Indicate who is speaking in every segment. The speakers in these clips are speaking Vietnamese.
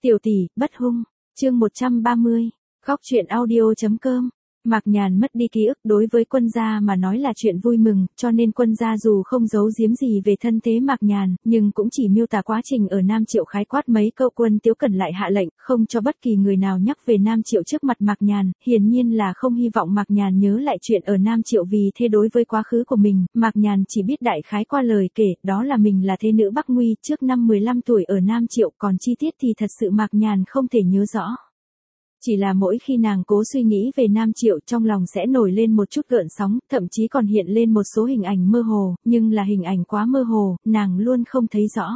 Speaker 1: Tiểu tỷ, bất hung. Chương 130. Khóc chuyện audio.com. Mạc Nhàn mất đi ký ức đối với quân gia mà nói là chuyện vui mừng, cho nên quân gia dù không giấu giếm gì về thân thế Mạc Nhàn, nhưng cũng chỉ miêu tả quá trình ở Nam Triệu khái quát mấy câu. Quân Tiếu Cẩn lại hạ lệnh, không cho bất kỳ người nào nhắc về Nam Triệu trước mặt Mạc Nhàn, hiển nhiên là không hy vọng Mạc Nhàn nhớ lại chuyện ở Nam Triệu. Vì thế đối với quá khứ của mình, Mạc Nhàn chỉ biết đại khái qua lời kể, đó là mình là thế nữ Bắc Nguy trước năm 15 tuổi ở Nam Triệu, còn chi tiết thì thật sự Mạc Nhàn không thể nhớ rõ. Chỉ là mỗi khi nàng cố suy nghĩ về Nam Triệu, trong lòng sẽ nổi lên một chút gợn sóng, thậm chí còn hiện lên một số hình ảnh mơ hồ, nhưng là hình ảnh quá mơ hồ, nàng luôn không thấy rõ.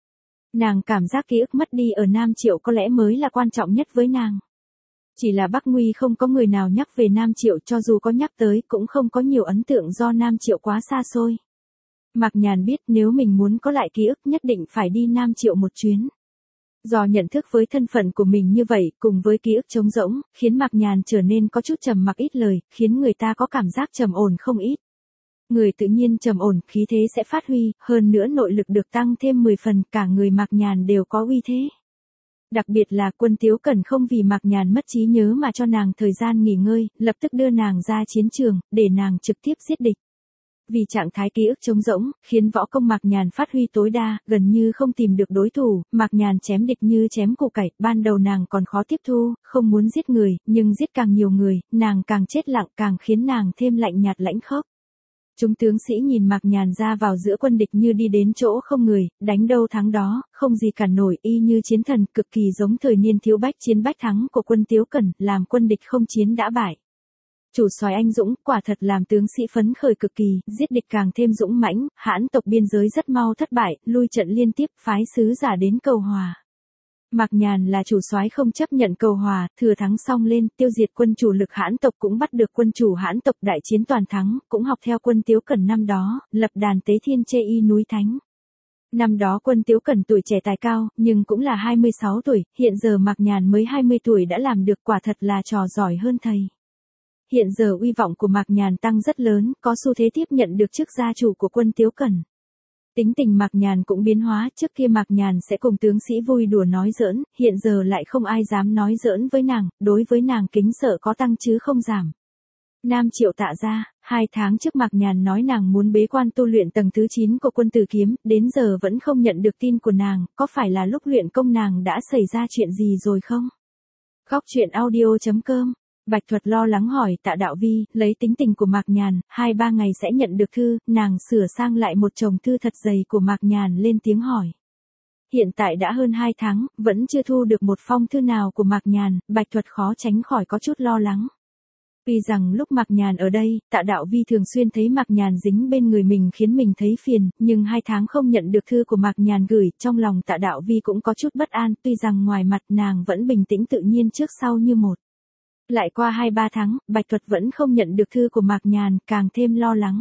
Speaker 1: Nàng cảm giác ký ức mất đi ở Nam Triệu có lẽ mới là quan trọng nhất với nàng. Chỉ là Bắc Nguy không có người nào nhắc về Nam Triệu, cho dù có nhắc tới cũng không có nhiều ấn tượng do Nam Triệu quá xa xôi. Mạc Nhàn biết nếu mình muốn có lại ký ức nhất định phải đi Nam Triệu một chuyến. Do nhận thức với thân phận của mình như vậy, cùng với ký ức trống rỗng, khiến Mạc Nhàn trở nên có chút trầm mặc ít lời, khiến người ta có cảm giác trầm ổn không ít. Người tự nhiên trầm ổn, khí thế sẽ phát huy, hơn nữa nội lực được tăng thêm 10 phần, cả người Mạc Nhàn đều có uy thế. Đặc biệt là Quân Tiếu Cẩn không vì Mạc Nhàn mất trí nhớ mà cho nàng thời gian nghỉ ngơi, lập tức đưa nàng ra chiến trường, để nàng trực tiếp giết địch. Vì trạng thái ký ức trống rỗng, khiến võ công Mạc Nhàn phát huy tối đa, gần như không tìm được đối thủ, Mạc Nhàn chém địch như chém củ cải, ban đầu nàng còn khó tiếp thu, không muốn giết người, nhưng giết càng nhiều người, nàng càng chết lặng, càng khiến nàng thêm lạnh nhạt lãnh khốc. Chúng tướng sĩ nhìn Mạc Nhàn ra vào giữa quân địch như đi đến chỗ không người, đánh đâu thắng đó, không gì cản nổi, y như chiến thần, cực kỳ giống thời niên thiếu bách chiến bách thắng của Quân Tiếu Cẩn, làm quân địch không chiến đã bại. Chủ soái anh dũng, quả thật làm tướng sĩ phấn khởi cực kỳ, giết địch càng thêm dũng mãnh, Hãn tộc biên giới rất mau thất bại, lui trận liên tiếp, phái sứ giả đến cầu hòa. Mạc Nhàn là chủ soái không chấp nhận cầu hòa, thừa thắng xong lên, tiêu diệt quân chủ lực Hãn tộc, cũng bắt được quân chủ Hãn tộc, đại chiến toàn thắng, cũng học theo Quân Tiếu Cẩn năm đó, lập đàn tế thiên chê y núi Thánh. Năm đó Quân Tiếu Cẩn tuổi trẻ tài cao, nhưng cũng là 26 tuổi, hiện giờ Mạc Nhàn mới 20 tuổi đã làm được, quả thật là trò giỏi hơn thầy. Hiện giờ uy vọng của Mạc Nhàn tăng rất lớn, có xu thế tiếp nhận được chức gia chủ của Quân Tiếu Cẩn. Tính tình Mạc Nhàn cũng biến hóa, trước kia Mạc Nhàn sẽ cùng tướng sĩ vui đùa nói giỡn, hiện giờ lại không ai dám nói giỡn với nàng, đối với nàng kính sợ có tăng chứ không giảm. Nam Triệu Tạ gia, 2 tháng trước Mạc Nhàn nói nàng muốn bế quan tu luyện tầng thứ 9 của Quân Tử Kiếm, đến giờ vẫn không nhận được tin của nàng, có phải là lúc luyện công nàng đã xảy ra chuyện gì rồi không? Khóc chuyện audio.com. Bạch Thuật lo lắng hỏi Tạ Đạo Vi, lấy tính tình của Mạc Nhàn, 2-3 ngày sẽ nhận được thư, nàng sửa sang lại một chồng thư thật dày của Mạc Nhàn lên tiếng hỏi. Hiện tại đã hơn 2 tháng, vẫn chưa thu được một phong thư nào của Mạc Nhàn, Bạch Thuật khó tránh khỏi có chút lo lắng. Vì rằng lúc Mạc Nhàn ở đây, Tạ Đạo Vi thường xuyên thấy Mạc Nhàn dính bên người mình khiến mình thấy phiền, nhưng 2 tháng không nhận được thư của Mạc Nhàn gửi, trong lòng Tạ Đạo Vi cũng có chút bất an, tuy rằng ngoài mặt nàng vẫn bình tĩnh tự nhiên trước sau như một. Lại qua 2-3 tháng, Bạch Thuật vẫn không nhận được thư của Mạc Nhàn, càng thêm lo lắng.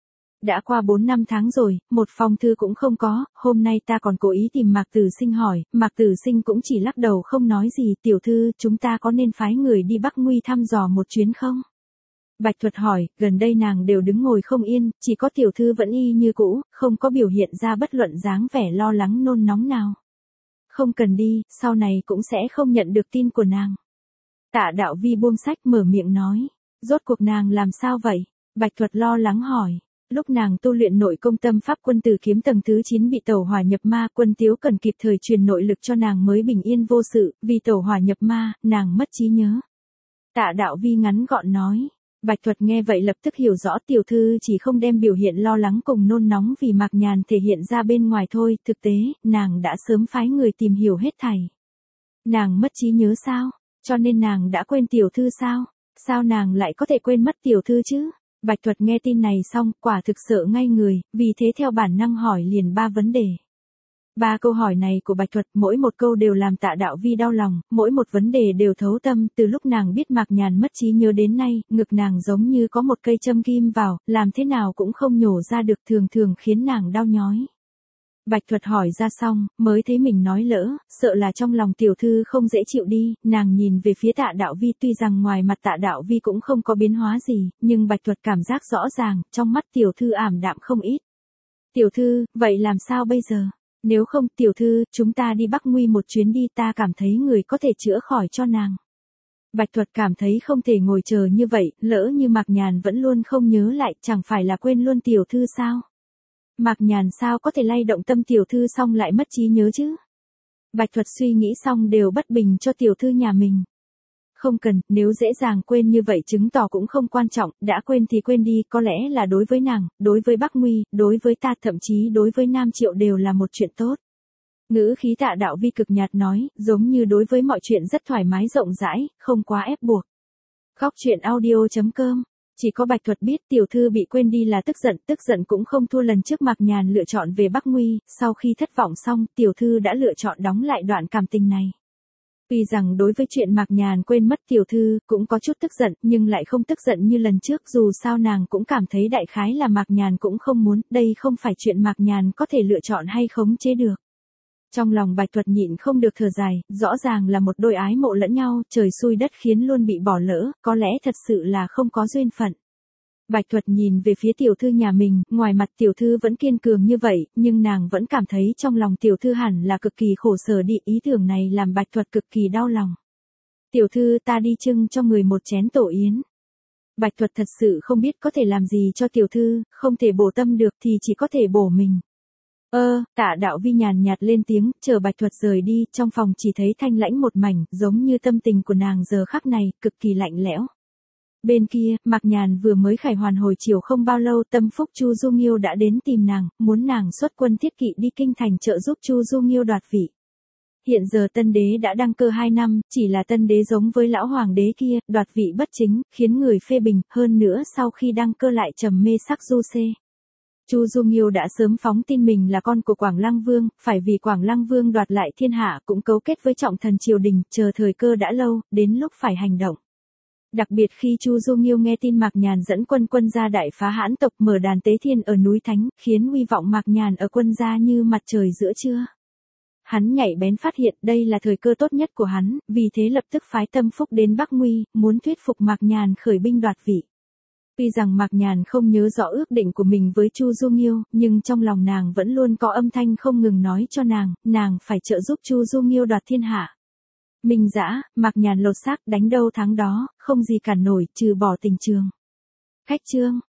Speaker 1: Đã qua 4-5 tháng rồi, một phong thư cũng không có, hôm nay ta còn cố ý tìm Mạc Tử Sinh hỏi, Mạc Tử Sinh cũng chỉ lắc đầu không nói gì, tiểu thư, chúng ta có nên phái người đi Bắc Nguy thăm dò một chuyến không? Bạch Thuật hỏi, gần đây nàng đều đứng ngồi không yên, chỉ có tiểu thư vẫn y như cũ, không có biểu hiện ra bất luận dáng vẻ lo lắng nôn nóng nào. Không cần đi, sau này cũng sẽ không nhận được tin của nàng. Tạ Đạo Vi buông sách mở miệng nói, rốt cuộc nàng làm sao vậy? Bạch Thuật lo lắng hỏi, lúc nàng tu luyện nội công tâm pháp Quân Tử Kiếm tầng thứ 9 bị tẩu hỏa nhập ma, Quân Tiếu Cẩn kịp thời truyền nội lực cho nàng mới bình yên vô sự, vì tẩu hỏa nhập ma, nàng mất trí nhớ. Tạ Đạo Vi ngắn gọn nói. Bạch Thuật nghe vậy lập tức hiểu rõ tiểu thư chỉ không đem biểu hiện lo lắng cùng nôn nóng vì Mạc Nhàn thể hiện ra bên ngoài thôi, thực tế, nàng đã sớm phái người tìm hiểu hết thảy. Nàng mất trí nhớ sao? Cho nên nàng đã quên tiểu thư sao? Sao nàng lại có thể quên mất tiểu thư chứ? Bạch Thuật nghe tin này xong, quả thực sợ ngay người, vì thế theo bản năng hỏi liền 3 vấn đề. 3 câu hỏi này của Bạch Thuật, mỗi một câu đều làm Tạ Đạo Vi đau lòng, mỗi một vấn đề đều thấu tâm, từ lúc nàng biết Mạc Nhàn mất trí nhớ đến nay, ngực nàng giống như có một cây châm kim vào, làm thế nào cũng không nhổ ra được, thường thường khiến nàng đau nhói. Bạch Thuật hỏi ra xong, mới thấy mình nói lỡ, sợ là trong lòng tiểu thư không dễ chịu đi, nàng nhìn về phía Tạ Đạo Vi, tuy rằng ngoài mặt Tạ Đạo Vi cũng không có biến hóa gì, nhưng Bạch Thuật cảm giác rõ ràng, trong mắt tiểu thư ảm đạm không ít. Tiểu thư, vậy làm sao bây giờ? Nếu không, tiểu thư, chúng ta đi Bắc Nguy một chuyến đi, ta cảm thấy người có thể chữa khỏi cho nàng. Bạch Thuật cảm thấy không thể ngồi chờ như vậy, lỡ như Mạc Nhàn vẫn luôn không nhớ lại, chẳng phải là quên luôn tiểu thư sao? Mạc Nhàn sao có thể lay động tâm tiểu thư xong lại mất trí nhớ chứ? Bạch Thuật suy nghĩ xong đều bất bình cho tiểu thư nhà mình. Không cần, nếu dễ dàng quên như vậy chứng tỏ cũng không quan trọng, đã quên thì quên đi, có lẽ là đối với nàng, đối với Bắc Nguy, đối với ta, thậm chí đối với Nam Triệu đều là một chuyện tốt. Ngữ khí Tạ Đạo Vi cực nhạt nói, giống như đối với mọi chuyện rất thoải mái rộng rãi, không quá ép buộc. Góc truyện audio.com. Chỉ có Bạch Thuật biết tiểu thư bị quên đi là tức giận cũng không thua lần trước Mạc Nhàn lựa chọn về Bắc Nguy, sau khi thất vọng xong, tiểu thư đã lựa chọn đóng lại đoạn cảm tình này. Tuy rằng đối với chuyện Mạc Nhàn quên mất tiểu thư cũng có chút tức giận, nhưng lại không tức giận như lần trước, dù sao nàng cũng cảm thấy đại khái là Mạc Nhàn cũng không muốn, đây không phải chuyện Mạc Nhàn có thể lựa chọn hay khống chế được. Trong lòng Bạch Thuật nhịn không được thở dài, rõ ràng là một đôi ái mộ lẫn nhau, trời xui đất khiến luôn bị bỏ lỡ, có lẽ thật sự là không có duyên phận. Bạch Thuật nhìn về phía tiểu thư nhà mình, ngoài mặt tiểu thư vẫn kiên cường như vậy, nhưng nàng vẫn cảm thấy trong lòng tiểu thư hẳn là cực kỳ khổ sở đi, ý tưởng này làm Bạch Thuật cực kỳ đau lòng. Tiểu thư, ta đi trưng cho người một chén tổ yến. Bạch Thuật thật sự không biết có thể làm gì cho tiểu thư, không thể bổ tâm được thì chỉ có thể bổ mình. Tạ Đạo Vi nhàn nhạt lên tiếng, chờ Bạch Thuật rời đi, trong phòng chỉ thấy thanh lãnh một mảnh, giống như tâm tình của nàng giờ khắc này, cực kỳ lạnh lẽo. Bên kia, Mạc Nhàn vừa mới khải hoàn hồi chiều không bao lâu, tâm phúc Chu Du Nghiêu đã đến tìm nàng, muốn nàng xuất quân thiết kỵ đi kinh thành trợ giúp Chu Du Nghiêu đoạt vị. Hiện giờ tân đế đã đăng cơ 2 năm, chỉ là tân đế giống với lão hoàng đế kia, đoạt vị bất chính, khiến người phê bình, hơn nữa sau khi đăng cơ lại trầm mê sắc du xê. Chu Du Nghiêu đã sớm phóng tin mình là con của Quảng Lăng Vương, phải vì Quảng Lăng Vương đoạt lại thiên hạ, cũng cấu kết với trọng thần triều đình, chờ thời cơ đã lâu, đến lúc phải hành động. Đặc biệt khi Chu Du Nghiêu nghe tin Mạc Nhàn dẫn quân gia đại phá Hãn tộc, mở đàn tế thiên ở núi Thánh, khiến uy vọng Mạc Nhàn ở quân gia như mặt trời giữa trưa. Hắn nhạy bén phát hiện đây là thời cơ tốt nhất của hắn, vì thế lập tức phái Tâm Phúc đến Bắc Nguy, muốn thuyết phục Mạc Nhàn khởi binh đoạt vị. Tuy rằng Mạc Nhàn không nhớ rõ ước định của mình với Chu Du Nghiêu, nhưng trong lòng nàng vẫn luôn có âm thanh không ngừng nói cho nàng phải trợ giúp Chu Du Nghiêu đoạt thiên hạ. Minh dã, Mạc Nhàn lột xác, đánh đâu thắng đó, không gì cản nổi, trừ bỏ tình trường. Khách chương.